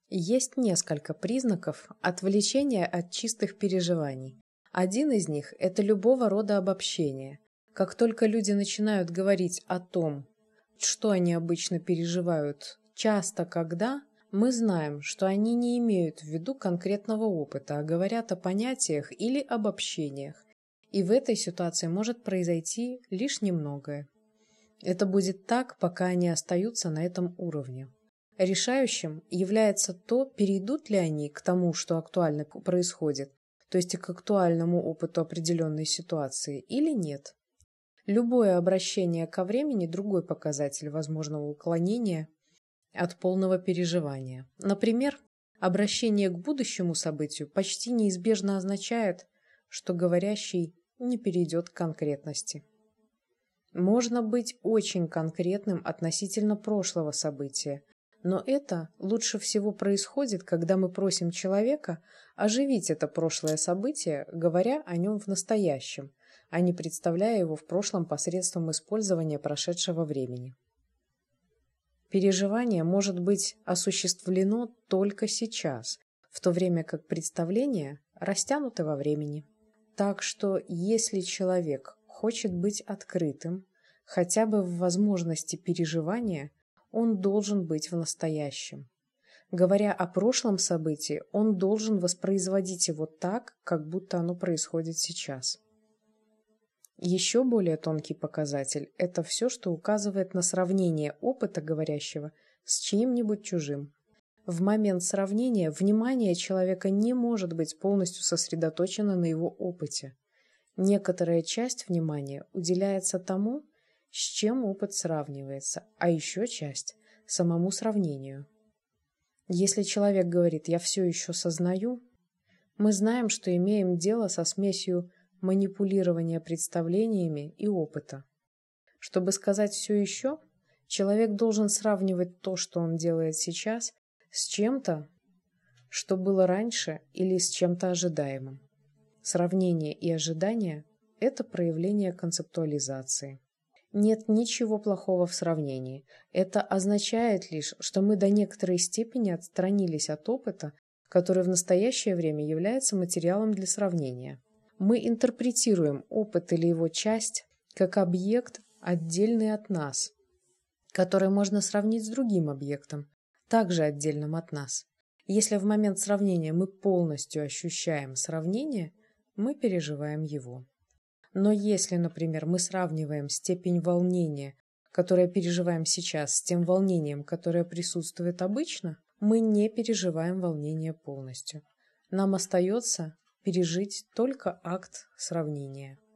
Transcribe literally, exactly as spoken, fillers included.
Есть несколько признаков отвлечения от чистых переживаний. Один из них – это любого рода обобщение. Как только люди начинают говорить о том, что они обычно переживают, часто когда, мы знаем, что они не имеют в виду конкретного опыта, а говорят о понятиях или обобщениях. И в этой ситуации может произойти лишь немногое. Это будет так, пока они остаются на этом уровне. Решающим является то, перейдут ли они к тому, что актуально происходит, то есть к актуальному опыту определенной ситуации, или нет. Любое обращение ко времени – другой показатель возможного уклонения от полного переживания. Например, обращение к будущему событию почти неизбежно означает, что говорящий не перейдет к конкретности. Можно быть очень конкретным относительно прошлого события, но это лучше всего происходит, когда мы просим человека оживить это прошлое событие, говоря о нем в настоящем, а не представляя его в прошлом посредством использования прошедшего времени. Переживание может быть осуществлено только сейчас, в то время как представления растянуты во времени. Так что, если человек хочет быть открытым, хотя бы в возможности переживания, он должен быть в настоящем. Говоря о прошлом событии, он должен воспроизводить его так, как будто оно происходит сейчас. Еще более тонкий показатель – это все, что указывает на сравнение опыта говорящего с чьим-нибудь чужим. В момент сравнения внимание человека не может быть полностью сосредоточено на его опыте. Некоторая часть внимания уделяется тому, с чем опыт сравнивается, а еще часть – самому сравнению. Если человек говорит «я все еще сознаю», мы знаем, что имеем дело со смесью манипулирования представлениями и опыта. Чтобы сказать «все еще», человек должен сравнивать то, что он делает сейчас, с чем-то, что было раньше, или с чем-то ожидаемым. Сравнение и ожидание – это проявление концептуализации. Нет ничего плохого в сравнении. Это означает лишь, что мы до некоторой степени отстранились от опыта, который в настоящее время является материалом для сравнения. Мы интерпретируем опыт или его часть как объект, отдельный от нас, который можно сравнить с другим объектом, также отдельным от нас. Если в момент сравнения мы полностью ощущаем сравнение, мы переживаем его. Но если, например, мы сравниваем степень волнения, которое переживаем сейчас, с тем волнением, которое присутствует обычно, мы не переживаем волнение полностью. Нам остается пережить только акт сравнения.